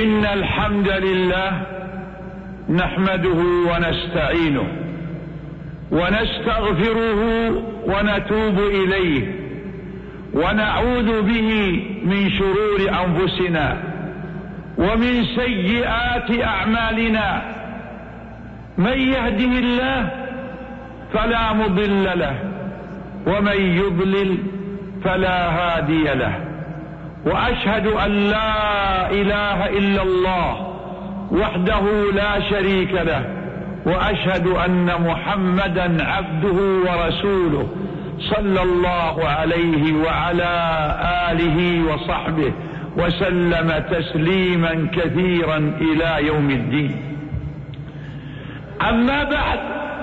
إن الحمد لله نحمده ونستعينه ونستغفره ونتوب إليه ونعوذ به من شرور أنفسنا ومن سيئات أعمالنا. من يهده الله فلا مضل له ومن يضلل فلا هادي له، وأشهد أن لا إله إلا الله وحده لا شريك له، وأشهد أن محمدا عبده ورسوله صلى الله عليه وعلى آله وصحبه وسلم تسليما كثيرا إلى يوم الدين. أما بعد،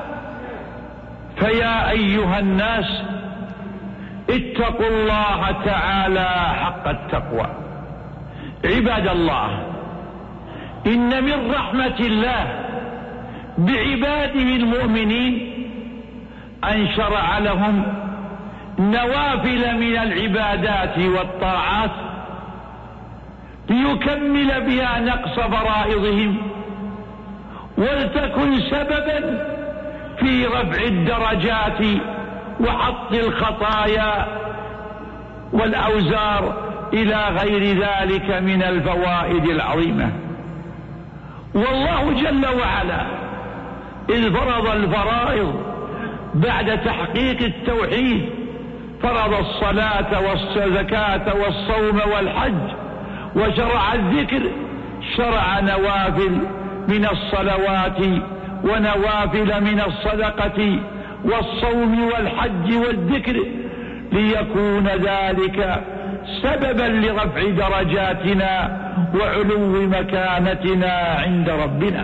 فيا أيها الناس اتقوا الله تعالى حق التقوى. عباد الله، إن من رحمة الله بعباده المؤمنين أن شرع لهم نوافل من العبادات والطاعات ليكمل بها نقص فرائضهم، ولتكن سببا في رفع الدرجات وحط الخطايا والأوزار إلى غير ذلك من الفوائد العظيمة. والله جل وعلا إذ فرض الفرائض بعد تحقيق التوحيد، فرض الصلاة والزكاة والصوم والحج، وشرع الذكر، شرع نوافل من الصلوات ونوافل من الصدقة والصوم والحج والذكر، ليكون ذلك سببا لرفع درجاتنا وعلو مكانتنا عند ربنا.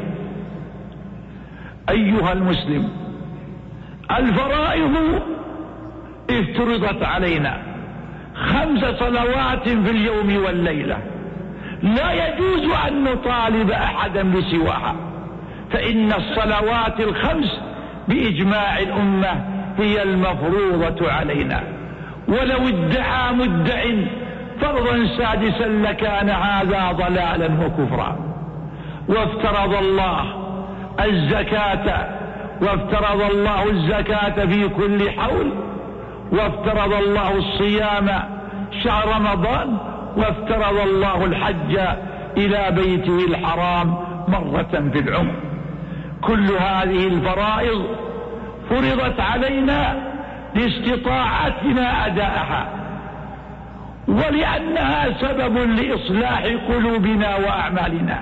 أيها المسلم، الفرائض افترضت علينا 5 صلوات في اليوم والليلة، لا يجوز أن نطالب أحدا بسواها، فإن الصلوات ال5 بإجماع الأمة هي المفروضة علينا. ولو ادعى مدع فرضا سادسا لكان هذا ضلالا وكفرا. وافترض الله الزكاة في كل حول، وافترض الله الصيام شهر رمضان، وافترض الله الحج إلى بيته الحرام مرة في العمر. كل هذه الفرائض فرضت علينا لاستطاعتنا أداءها، ولأنها سبب لإصلاح قلوبنا وأعمالنا،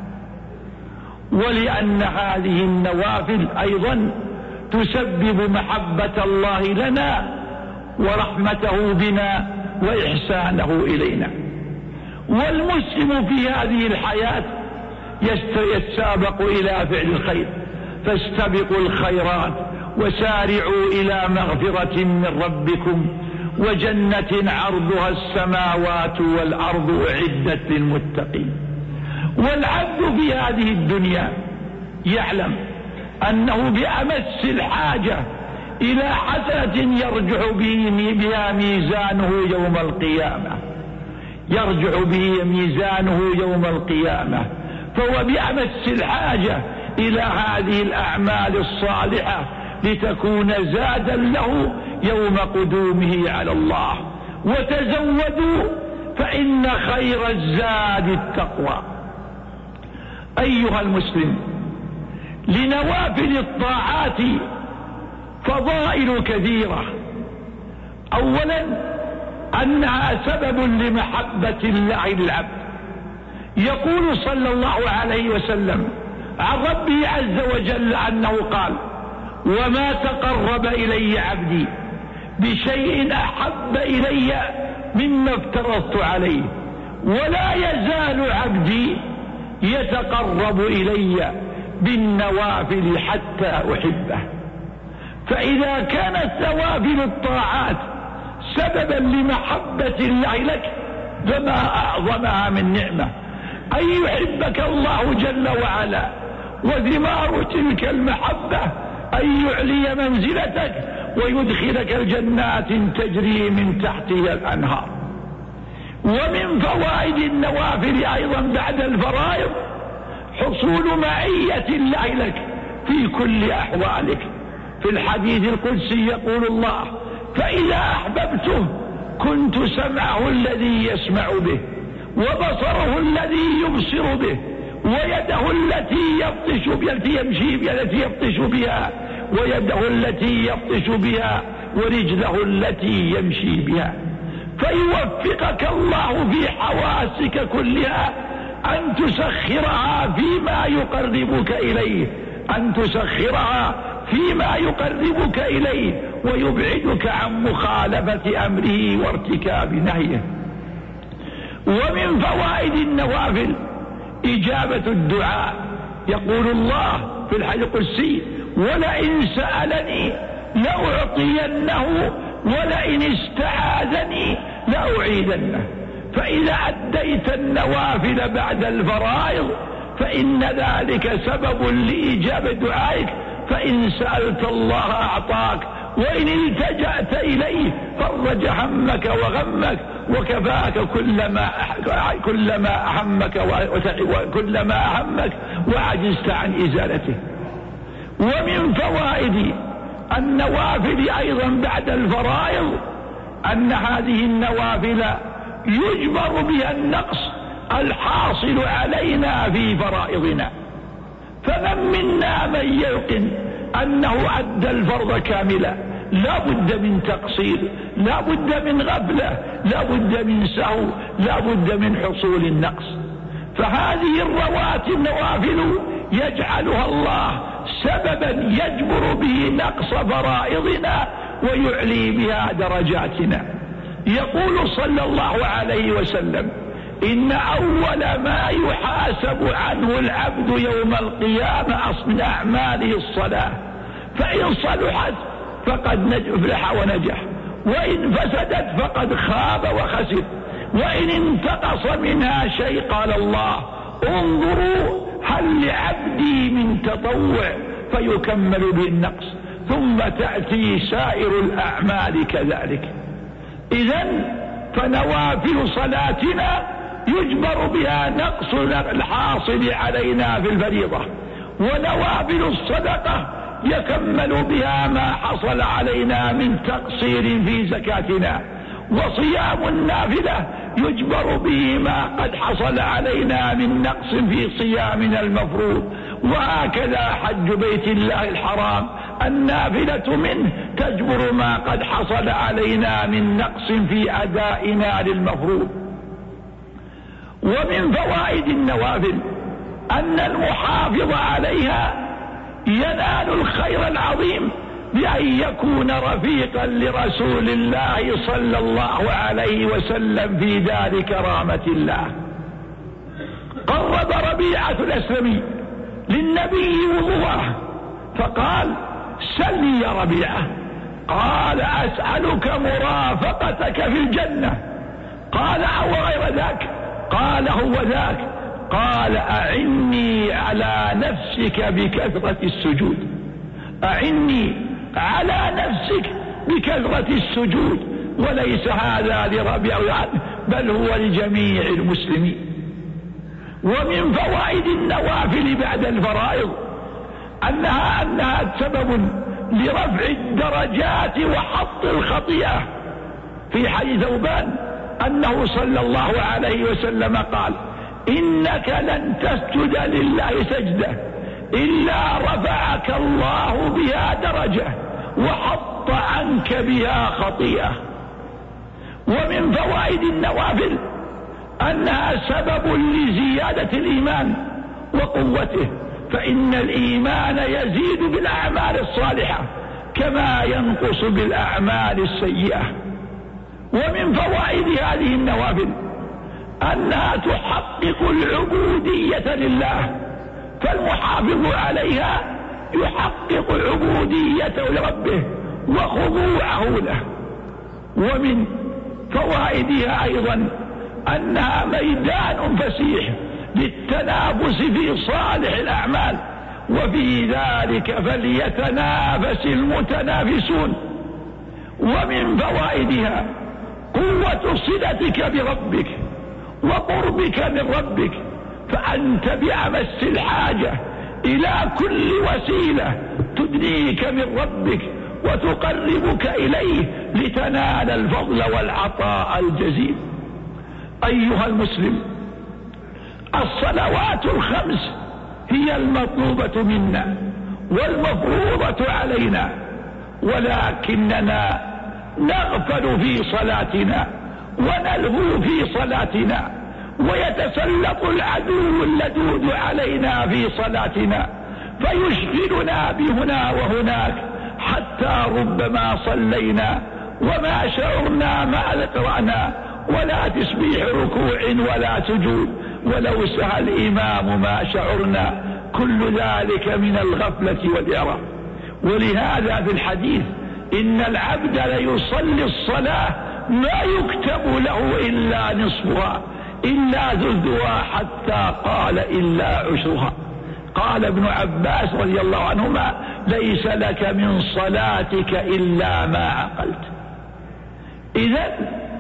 ولأن هذه النوافل أيضا تسبب محبة الله لنا ورحمته بنا وإحسانه إلينا. والمسلم في هذه الحياة يتسابق إلى فعل الخير، فاستبقوا الخيرات وسارعوا إلى مغفرة من ربكم وجنة عرضها السماوات والأرض أعدت للمتقين. والعبد في هذه الدنيا يعلم أنه بأمس الحاجة إلى حسنة يرجع بها ميزانه يوم القيامة، فهو بأمس الحاجة إلى هذه الأعمال الصالحة لتكون زادا له يوم قدومه على الله. وتزودوا فإن خير الزاد التقوى. أيها المسلم، لنوافل الطاعات فضائل كثيرة. أولا، أنها سبب لمحبة الله للعبد. يقول صلى الله عليه وسلم عن ربه عز وجل أنه قال: وما تقرب إلي عبدي بشيء أحب إلي مما افترضت عليه، ولا يزال عبدي يتقرب إلي بالنوافل حتى أحبه. فإذا كانت نوافل الطاعات سببا لمحبة الله لك، فما أعظمها من نعمة أن يحبك الله جل وعلا، وثمار تلك المحبة أن يعلي منزلتك ويدخلك الجنات تجري من تحتها الأنهار. ومن فوائد النوافل أيضا بعد الفرائض حصول معية الله لك في كل أحوالك. في الحديث القدسي يقول الله: فإذا أحببته كنت سمعه الذي يسمع به، وبصره الذي يبصر به، ويده التي يبطش بها، ويده التي يبطش بها، ورجله التي يمشي بها. فيوفقك الله في حواسك كلها أن تسخرها فيما يقربك إليه، أن تسخرها فيما يقربك إليه ويبعدك عن مخالفة أمره وارتكاب نهيه. ومن فوائد النوافل إجابة الدعاء. يقول الله في الحديث القدسي: ولئن سألني لأعطينه ولئن استعاذني لأعيذنه. فإذا أديت النوافل بعد الفرائض فإن ذلك سبب لإجابة دعائك، فإن سألت الله أعطاك، وإن التجأت إليه فرج همك وغمك وكفاك كلما أهمك وعجزت عن إزالته. ومن فوائد النوافل أيضا بعد الفرائض أن هذه النوافل يجبر بها النقص الحاصل علينا في فرائضنا. فمن منا من ييقن أنه أدى الفرض كاملا لا بد من تقصير، لا بد من غفلة، لا بد من سهو، لا بد من حصول النقص. فهذه الرواتب النوافل يجعلها الله سببا يجبر به نقص فرائضنا ويعلي بها درجاتنا. يقول صلى الله عليه وسلم: إن أول ما يحاسب عنه العبد يوم القيامة من أعماله الصلاة، فإن صلحت فقد أفلح ونجح، وإن فسدت فقد خاب وخسر، وإن انتقص منها شيء قال الله: انظروا هل لعبدي من تطوع فيكمل به النقص، ثم تأتي سائر الأعمال كذلك. إذن فنوافل صلاتنا يجبر بها نقص الحاصل علينا في الفريضة، ونوافل الصدقة يكمل بها ما حصل علينا من تقصير في زكاتنا، وصيام النافلة يجبر به ما قد حصل علينا من نقص في صيامنا المفروض. وهكذا حج بيت الله الحرام النافلة منه تجبر ما قد حصل علينا من نقص في أدائنا للمفروض. ومن فوائد النوافل أن المحافظ عليها ينال الخير العظيم بأن يكون رفيقا لرسول الله صلى الله عليه وسلم في دار كرامة الله. قرب ربيعة الأسلمي للنبي وضوءه فقال: سل يا ربيعة. قال: أسألك مرافقتك في الجنة. قال: أو غير ذاك؟ قال: هو ذاك. قال: أعني على نفسك بكثرة السجود، أعني على نفسك بكثرة السجود. وليس هذا لربيعة بل هو لجميع المسلمين. ومن فوائد النوافل بعد الفرائض أنها سبب لرفع الدرجات وحط الخطيئة. في حديث ثوبان أنه صلى الله عليه وسلم قال: إنك لن تسجد لله سجدة إلا رفعك الله بها درجة وحط عنك بها خطيئة. ومن فوائد النوافل أنها سبب لزيادة الإيمان وقوته، فإن الإيمان يزيد بالأعمال الصالحة كما ينقص بالأعمال السيئة. ومن فوائد هذه النوافل أنها تحقق العبودية لله، فالمحافظ عليها يحقق عبوديته لربه وخضوعه له. ومن فوائدها أيضا أنها ميدان فسيح للتنافس في صالح الأعمال، وفي ذلك فليتنافس المتنافسون. ومن فوائدها قوة صلتك بربك وقربك من ربك، فأنت بأمس الحاجة إلى كل وسيلة تدنيك من ربك وتقربك إليه لتنال الفضل والعطاء الجزيل. أيها المسلم، الصلوات الخمس هي المطلوبة منا والمفروضة علينا، ولكننا نغفل في صلاتنا ونلهو في صلاتنا، ويتسلط العدو اللدود علينا في صلاتنا فيشغلنا بهنا وهناك، حتى ربما صلينا وما شعرنا ما ذكرنا، ولا تسبيح ركوع ولا سجود، ولو سهى الإمام ما شعرنا، كل ذلك من الغفلة والإعراض. ولهذا في الحديث إن العبد ليصلي الصلاة ما يكتب له إلا نصفها إلا ثلثها، حتى قال إلا عشرها. قال ابن عباس رضي الله عنهما: ليس لك من صلاتك إلا ما عقلت. إذن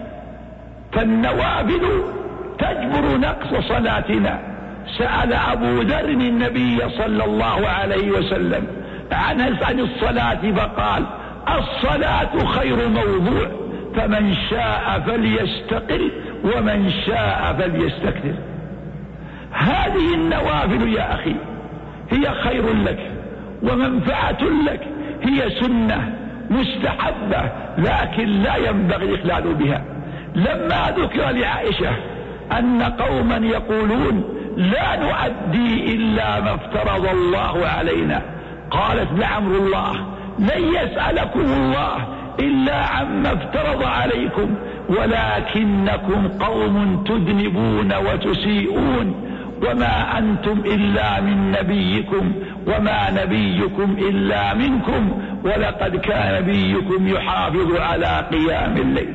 فالنوافل تجبر نقص صلاتنا. سأل أبو ذر النبي صلى الله عليه وسلم عن الصلاة فقال: الصلاة خير موضوع، فمن شاء فليستقل ومن شاء فليستكثر. هذه النوافل يا أخي هي خير لك ومنفعة لك، هي سنة مستحبة، لكن لا ينبغي الإخلال بها. لما ذكر لعائشة أن قوما يقولون لا نؤدي إلا ما افترض الله علينا، قالت: لعمر الله لن يسألكم الله إلا عما افترض عليكم، ولكنكم قوم تذنبون وتسيئون، وما أنتم إلا من نبيكم، وما نبيكم إلا منكم، ولقد كان نبيكم يحافظ على قيام الليل.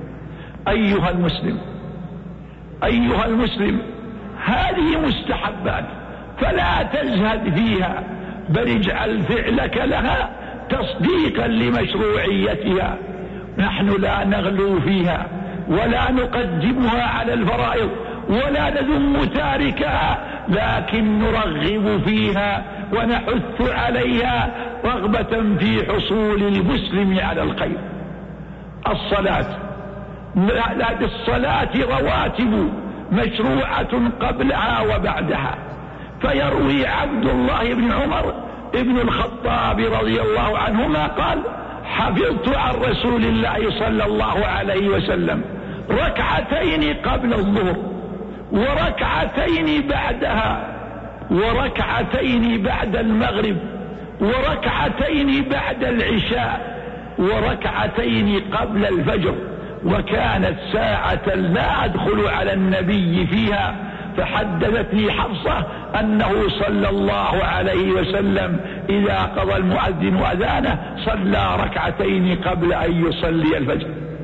أيها المسلم، هذه مستحبات فلا تزهد فيها، بل اجعل فعلك لها تصديقا لمشروعيتها. نحن لا نغلو فيها ولا نقدمها على الفرائض ولا نذم تاركها، لكن نرغب فيها ونحث عليها رغبة في حصول المسلم على الخير. الصلاة رواتب مشروعة قبلها وبعدها. فيروي عبد الله بن عمر ابن الخطاب رضي الله عنهما قال: حفظت عن رسول الله صلى الله عليه وسلم ركعتين قبل الظهر، وركعتين بعدها، وركعتين بعد المغرب، وركعتين بعد العشاء، وركعتين قبل الفجر، وكانت ساعة لا أدخل على النبي فيها. فحدثتني حفصة أنه صلى الله عليه وسلم إذا قضى المؤذن أذانه صلى ركعتين قبل أن يصلي الفجر.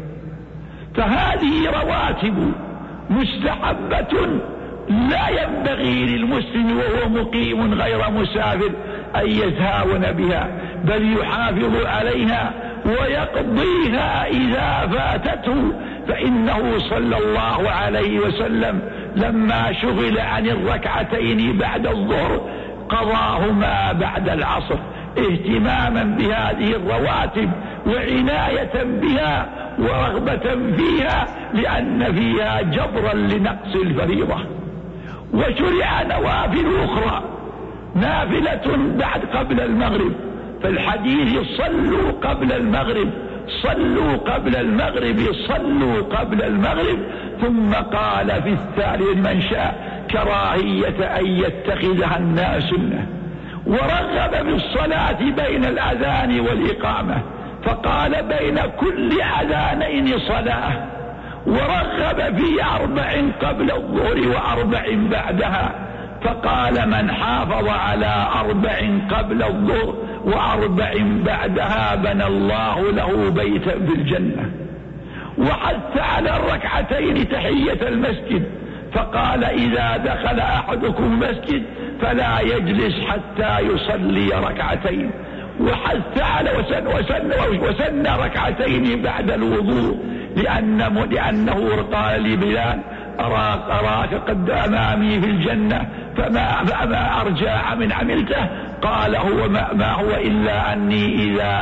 فهذه رواتب مستحبة لا ينبغي للمسلم وهو مقيم غير مسافر أن يتهاون بها، بل يحافظ عليها ويقضيها إذا فاتته. فإنه صلى الله عليه وسلم لما شغل عن الركعتين بعد الظهر قضاهما بعد العصر، اهتماما بهذه الرواتب وعناية بها ورغبة فيها، لأن فيها جبرا لنقص الفريضة. وشرع نوافل أخرى، نافلة بعد قبل المغرب، فالحديث: صلوا قبل المغرب، صلوا قبل المغرب، صلوا قبل المغرب. ثم قال في الثالث: من شاء، كراهية أن يتخذها الناس سنة. ورغب بالصلاة بين الأذان والإقامة، فقال: بين كل أذانين صلاة. ورغب في 4 قبل الظهر و4 بعدها، فقال: من حافظ على 4 قبل الظهر و4 بعدها بنى الله له بيتا في الجنة. وحث على الركعتين تحية المسجد، فقال: إذا دخل أحدكم المسجد فلا يجلس حتى يصلي ركعتين. وحث على وسن ركعتين بعد الوضوء لأنه قال لي بلال أراك قد أمامي في الجنة فما أرجع من عملته. قال هو ما هو إلا أني إذا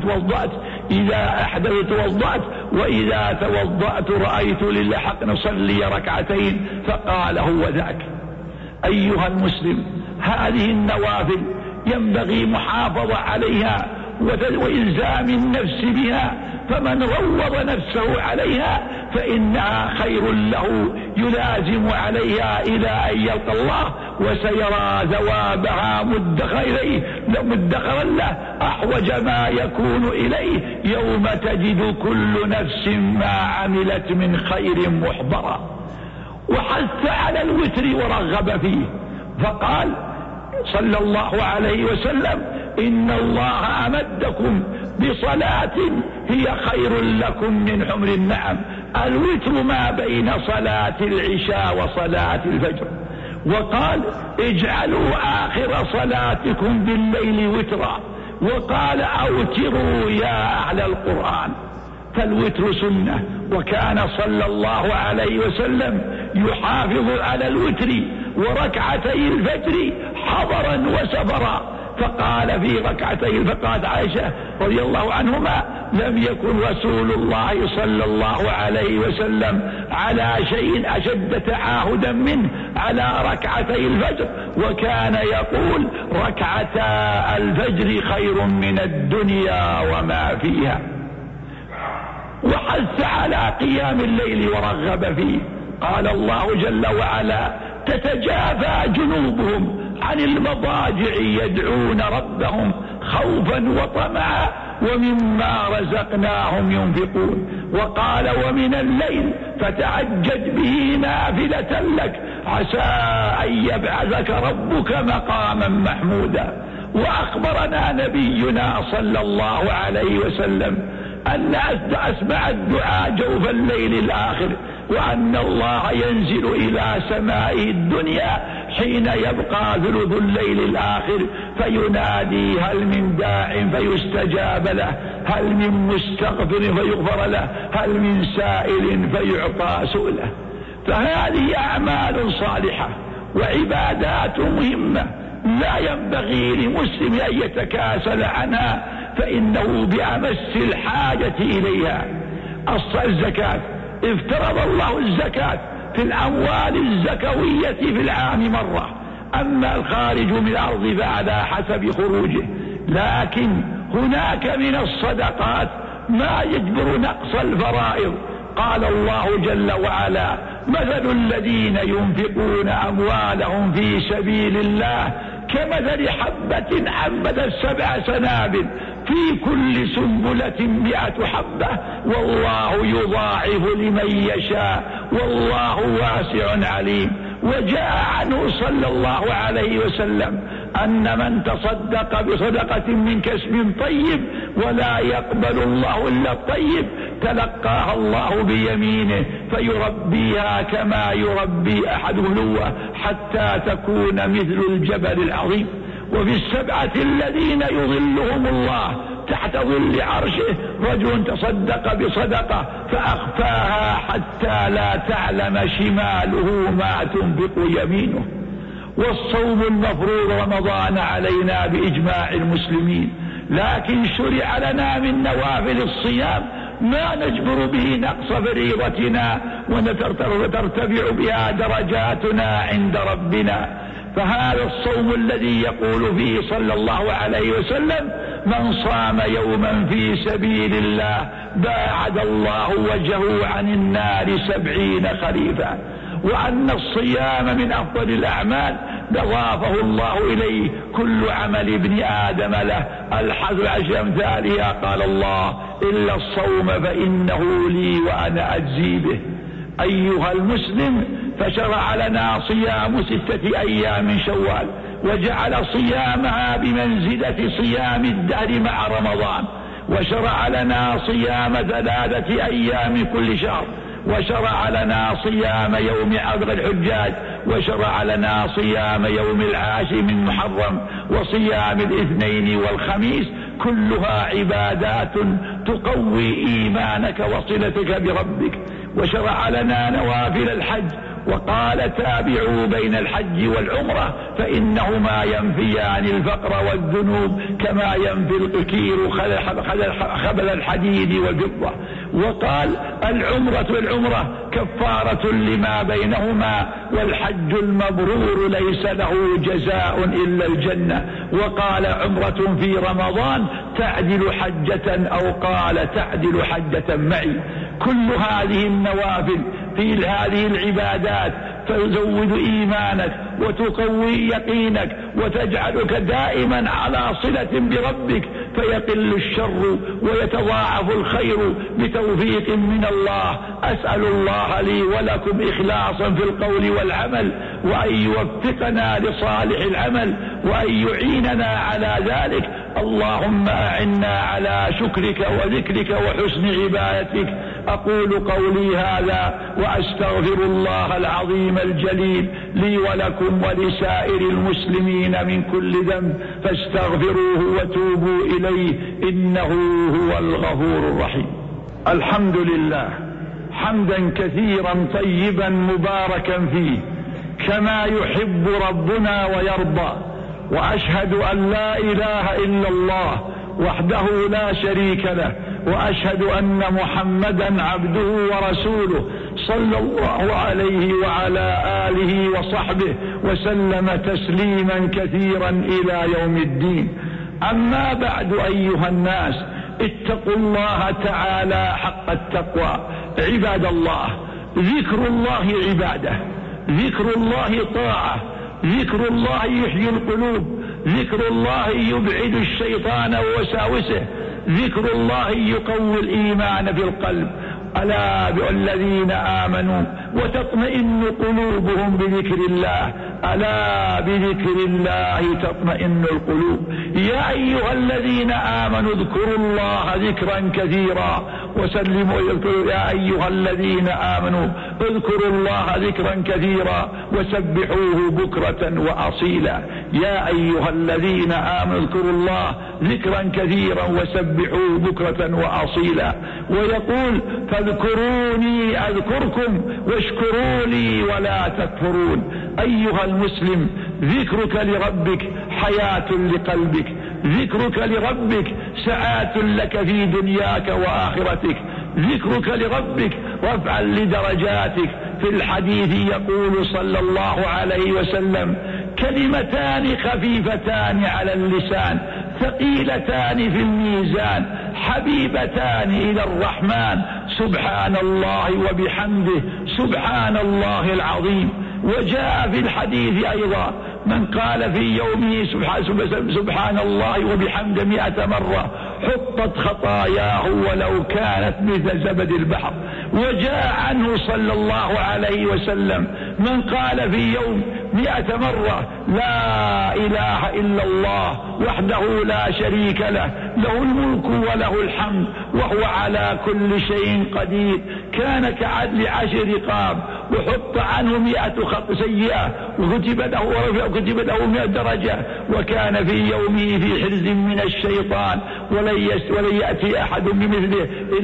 أحدث توضأت وإذا توضأت رأيت للحق نصلي ركعتين. فقال هو ذاك. أيها المسلم، هذه النوافل ينبغي محافظة عليها وإلزام النفس بها، فمن روض نفسه عليها فإنها خير له يلازم عليها إلى أن يلقى الله، وسيرى ثوابها مدخرا له أحوج ما يكون إليه يوم تجد كل نفس ما عملت من خير محضرا. وحث على الوتر ورغب فيه، فقال صلى الله عليه وسلم: إن الله أمدكم بصلاة هي خير لكم من حمر النعم. الوتر ما بين صلاة العشاء وصلاة الفجر. وقال: اجعلوا آخر صلاتكم بالليل وترا. وقال: أوتروا يا أهل القرآن. فالوتر سنة، وكان صلى الله عليه وسلم يحافظ على الوتر وركعتي الفجر حضرا وسفرا. فقال في ركعتي، فقالت عائشة رضي الله عنهما: لم يكن رسول الله صلى الله عليه وسلم على شيء أشد تعاهدا منه على ركعتي الفجر، وكان يقول: ركعتا الفجر خير من الدنيا وما فيها. وحث على قيام الليل ورغب فيه. قال الله جل وعلا: تتجافى جنوبهم عن المضاجع يدعون ربهم خوفا وطمعا ومما رزقناهم ينفقون. وقال: ومن الليل فتعجد به نافلة لك عسى أن يبعثك ربك مقاما محمودا. وأخبرنا نبينا صلى الله عليه وسلم أن أسمع الدعاء جوف الليل الآخر، وأن الله ينزل إلى سمائه الدنيا حين يبقى ثلث الليل الآخر فينادي: هل من داع فيستجاب له، هل من مستغفر فيغفر له، هل من سائل فيعطى سؤله. فهذه أعمال صالحة وعبادات مهمة لا ينبغي لمسلم أن يتكاسل عنها، فإنه بأمس الحاجة إليها. الزكاة، افترض الله الزكاة في الأموال الزكوية في العام مرة، أما الخارج من الأرض فعلى حسب خروجه. لكن هناك من الصدقات ما يجبر نقص الفرائض. قال الله جل وعلا: مثل الذين ينفقون أموالهم في سبيل الله كمثل حبة أنبتت 7 سنابل في كل سنبلة 100 حبة والله يضاعف لمن يشاء والله واسع عليم. وجاء عنه صلى الله عليه وسلم أن من تصدق بصدقة من كسب طيب ولا يقبل الله إلا الطيب تلقاها الله بيمينه فيربيها كما يربي أحد هلوه حتى تكون مثل الجبل العظيم. وفي 7 الذين يظلهم الله تحت ظل عرشه رجل تصدق بصدقة فأخفاها حتى لا تعلم شماله ما تنفق يمينه. والصوم المفروض رمضان علينا بإجماع المسلمين، لكن شرع لنا من نوافل الصيام ما نجبر به نقص فريضتنا وترتفع بها درجاتنا عند ربنا. فهذا الصوم الذي يقول فيه صلى الله عليه وسلم: من صام يوما في سبيل الله باعد الله وجهه عن النار 70 خريفا. وأن الصيام من أفضل الأعمال ضافه الله إليه كل عمل ابن آدم له الحظ 10 أمثالها. قال الله: إلا الصوم فإنه لي وأنا أجزي به. أيها المسلم، فشرع لنا صيام 6 أيام شوال، وجعل صيامها بمنزلة صيام الدهر مع رمضان، وشرع لنا صيام 3 أيام كل شهر، وشرع لنا صيام يوم عذر الحجاج، وشرع لنا صيام يوم 10 من محرم، وصيام الاثنين والخميس. كلها عبادات تقوي إيمانك وصلتك بربك. وشرع لنا نوافل الحج وقال تابعوا بين الحج والعمرة فإنهما ينفيان الفقر والذنوب كما ينفي القكير خبل الحديد والفضة. وقال العمرة كفارة لما بينهما والحج المبرور ليس له جزاء إلا الجنة. وقال عمرة في رمضان تعدل حجة أو قال تعدل حجة معي. كل هذه النوافل في هذه العبادات تزود إيمانك وتقوي يقينك وتجعلك دائما على صلة بربك، فيقل الشر ويتضاعف الخير بتوفيق من الله. أسأل الله لي ولكم إخلاصا في القول والعمل، وأن يوفقنا لصالح العمل، وأن يعيننا على ذلك. اللهم أعنا على شكرك وذكرك وحسن عبادتك. أقول قولي هذا وأستغفر الله العظيم الجليل لي ولكم ولسائر المسلمين من كل ذنب، فاستغفروه وتوبوا إليه إنه هو الغفور الرحيم. الحمد لله حمدا كثيرا طيبا مباركا فيه كما يحب ربنا ويرضى. وأشهد أن لا إله إلا الله وحده لا شريك له، وأشهد أن محمدا عبده ورسوله صلى الله عليه وعلى آله وصحبه وسلم تسليما كثيرا إلى يوم الدين. أما بعد أيها الناس، اتقوا الله تعالى حق التقوى. عباد الله، ذكر الله عبادة، ذكر الله طاعة، ذكر الله يحيي القلوب، ذكر الله يبعد الشيطان ووساوسه، ذكر الله يقوي الإيمان في القلب. ألا بالذين آمنوا وتطمئن قلوبهم بذكر الله، ألا بذكر الله تطمئن القلوب. يا أيها الذين آمنوا اذكروا الله ذكرا كثيرا وسلموا. يا أيها الذين آمنوا اذكروا الله ذكرا كثيرا وسبحوه بكرة وأصيلا. يا أيها الذين آمنوا اذكروا الله ذكرا كثيرا وسبحوه بكرة وأصيلا. ويقول فاذكروني أذكركم واشكروا لي ولا تكفرون. أيها المسلم، ذكرك لربك حياة لقلبك، ذكرك لربك سعادة لك في دنياك وآخرتك، ذكرك لربك رفعا لدرجاتك. في الحديث يقول صلى الله عليه وسلم كلمتان خفيفتان على اللسان ثقيلتان في الميزان حبيبتان إلى الرحمن سبحان الله وبحمده سبحان الله العظيم. وجاء في الحديث أيضا من قال في يومه سبحان الله وبحمده 100 مرة حطت خطاياه ولو كانت مثل زبد البحر. وجاء عنه صلى الله عليه وسلم من قال في يوم 100 مرة لا إله إلا الله وحده لا شريك له، له الملك وله الحمد وهو على كل شيء قدير، كان كعدل 10 رقاب، وحط عنه 100 خط سيئة وكتب له 100 درجة، وكان في يومه في حرز من الشيطان ولن يأتي أحد بمثله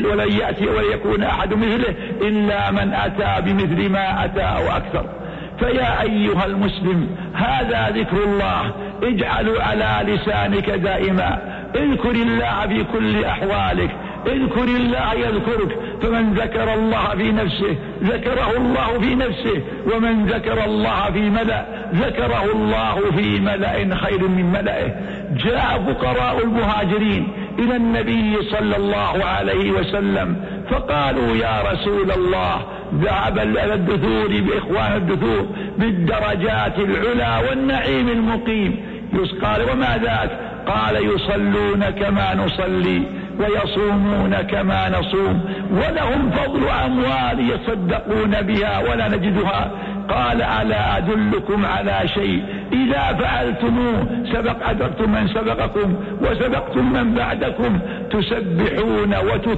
ولن يكون أحد مثله إلا من أتى بمثل ما أتى أو أكثر. فيا أيها المسلم، هذا ذكر الله، اجعلوا على لسانك دائما، اذكر الله في كل أحوالك، اذكر الله يذكرك. فمن ذكر الله في نفسه ذكره الله في نفسه، ومن ذكر الله في ملأ ذكره الله في ملأ خير من ملئه. جاء فقراء المهاجرين إلى النبي صلى الله عليه وسلم فقالوا يا رسول الله ذهب الدثور بإخوان الدثور بالدرجات العلا والنعيم المقيم. قال وما ذاك؟ قال يصلون كما نصلي ويصومون كما نصوم ولهم فضل أموال يصدقون بها ولا نجدها قال ألا أدلكم على شيء إذا فعلتموه أدركتم من سبقكم وسبقتم من بعدكم تسبحون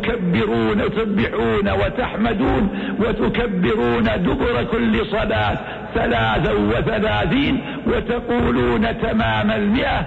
وتحمدون وتكبرون دبر كل صلاة 33 وتقولون تمام 100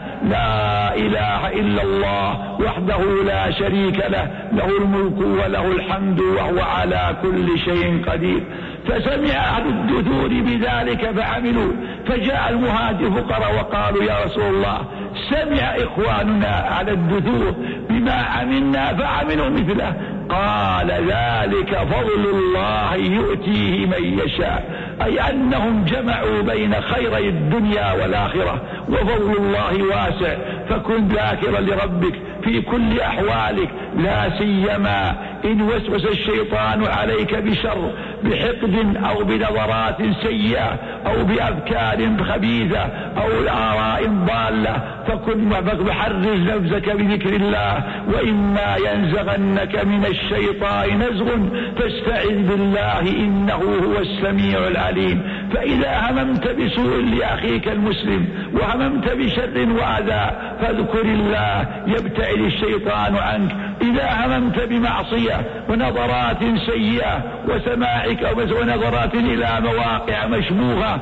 لا إله إلا الله وحده لا شريك له الملك وله الحمد وهو على كل شيء قدير. فسمع أهل الدثور بذلك فعملوا، فجاء المهاجر فقراء وقالوا يا رسول الله سمع إخواننا على الدثور بما عملنا فعملوا مثله. قال ذلك فضل الله يؤتيه من يشاء، أي أنهم جمعوا بين خيري الدنيا والآخرة، وفضل الله واسع. فكن ذاكرا لربك في كل أحوالك، لا سيما إن وسوس الشيطان عليك بشر، بحقد أو بنظرات سيئة أو بأفكار خبيثة أو آراء ضالة، فكن وحرز نفسك بذكر الله. وإما ينزغنك من الشيطان نزغ فاستعذ بالله إنه هو السميع العليم. فإذا هممت بسوء لأخيك المسلم وهممت بشر وأذى فاذكر الله يبتعد الشيطان عنك. إذا هممت بمعصية ونظرات سيئة وسماعك ونظرات إلى مواقع مشبوهة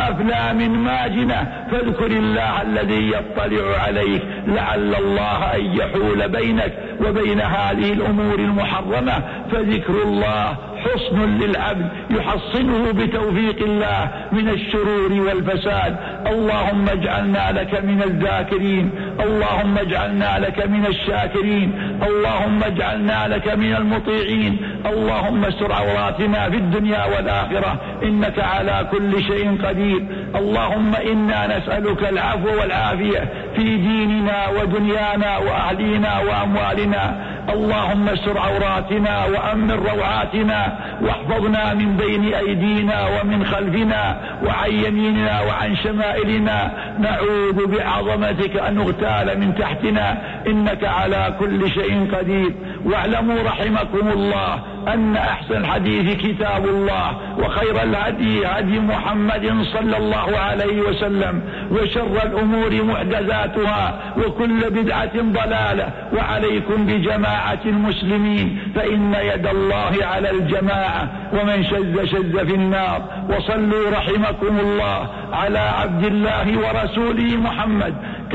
وأفلام ماجنة فاذكر الله الذي يطلع عليك لعل الله أن يحول بينك وبين هذه الأمور المحرمة. فذكر الله حصن للعبد يحصنه بتوفيق الله من الشرور والفساد. اللهم اجعلنا لك من الذاكرين، اللهم اجعلنا لك من الشاكرين، اللهم اجعلنا لك من المطيعين. اللهم استر عوراتنا في الدنيا والآخرة إنك على كل شيء قدير. اللهم إنا نسألك العفو والعافية في ديننا ودنيانا وأهلينا وأموالنا. اللهم استر عوراتنا وأمن روعاتنا واحفظنا من بين أيدينا ومن خلفنا وعن يميننا وعن شمائلنا. نعوذ بعظمتك أن نغتال من تحتنا إنك على كل شيء قدير. واعلموا رحمكم الله أن أحسن الحديث كتاب الله، وخير الهدي هدي محمد صلى الله عليه وسلم، وشر الأمور محدثاتها وكل بدعة ضلالة. وعليكم بجماعة المسلمين فإن يد الله على الجماعة، ومن شذ في النار. وصلوا رحمكم الله على عبد الله ورسوله محمد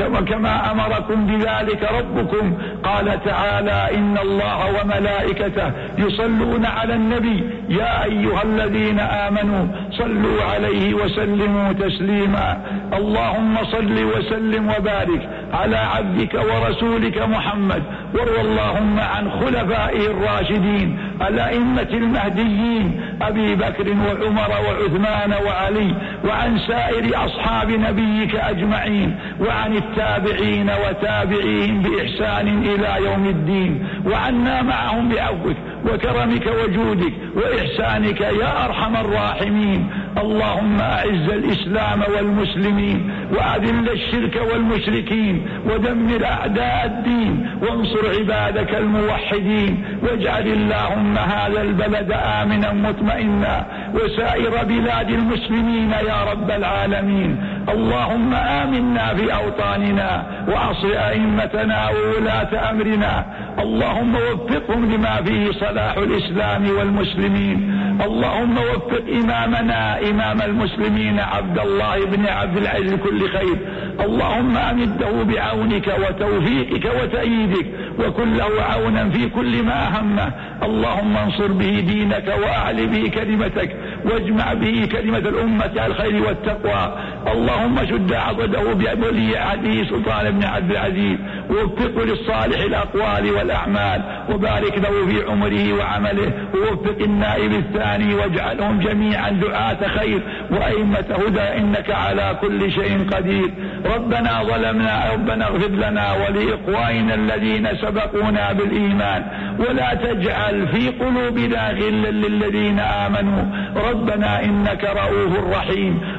كما أمركم بذلك ربكم. قال تعالى إن الله وملائكته يصلون على النبي يا أيها الذين آمنوا صلوا عليه وسلموا تسليما. اللهم صل وسلم وبارك على عبدك ورسولك محمد، وارض اللهم عن خلفائه الراشدين الأئمة المهديين أبي بكر وعمر وعثمان وعلي، وعن سائر أصحاب نبيك أجمعين، وعن التابعين وتابعيهم بإحسان إلى يوم الدين، وعنا معهم بعفوك وكرمك وجودك وإحسانك يا أرحم الراحمين. اللهم أعز الإسلام والمسلمين وأذل الشرك والمشركين ودمر أعداء الدين وانصر عبادك الموحدين. واجعل اللهم هذا البلد آمنا مطمئنا وسائر بلاد المسلمين يا رب العالمين. اللهم آمنا في أوطاننا وأصل أئمتنا وولاة أمرنا. اللهم وفقهم لما فيه صلاح الإسلام والمسلمين. اللهم وفق إمامنا إمام المسلمين عبد الله بن عبد العزيز كل خير. اللهم أمده بعونك وتوفيقك وتأييدك وكن له عونا في كل ما همه. اللهم انصر به دينك وأعل به كلمتك واجمع به كلمة الأمة على الخير والتقوى. اللهم شد عضده بولي عهده سلطان بن عبد العزيز ووفقه للصالح الأقوال والأعمال وبارك له في عمره وعمله. ووفق النائب الثاني واجعلهم جميعا دعاة خير وأئمة هدى إنك على كل شيء قدير. ربنا ظلمنا، ربنا اغفر لنا ولإخواننا الذين سبقونا بالإيمان ولا تجعل في قلوبنا غلا للذين آمنوا. ربنا إنك رؤوف رحيم.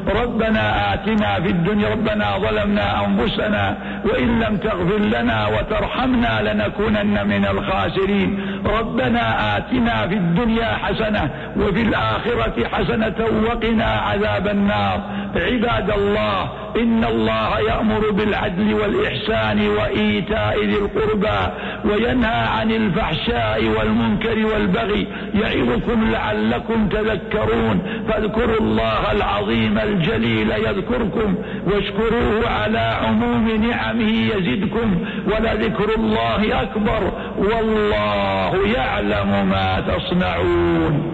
ربنا آتنا في الدنيا، ربنا ظلمنا أنفسنا وإن لم تغفر لنا وترحمنا لنكونن من الخاسرين. ربنا آتنا في الدنيا حسنة وفي الآخرة حسنة وقنا عذاب النار. عباد الله، إن الله يأمر بالعدل والإحسان وإيتاء ذي القربى وينهى عن الفحشاء والمنكر والبغي يعظكم لعلكم تذكرون. فاذكروا الله العظيم الجليل يذكركم واشكروه على عموم نعمه يزدكم ولذكر الله أكبر والله يعلم ما تصنعون.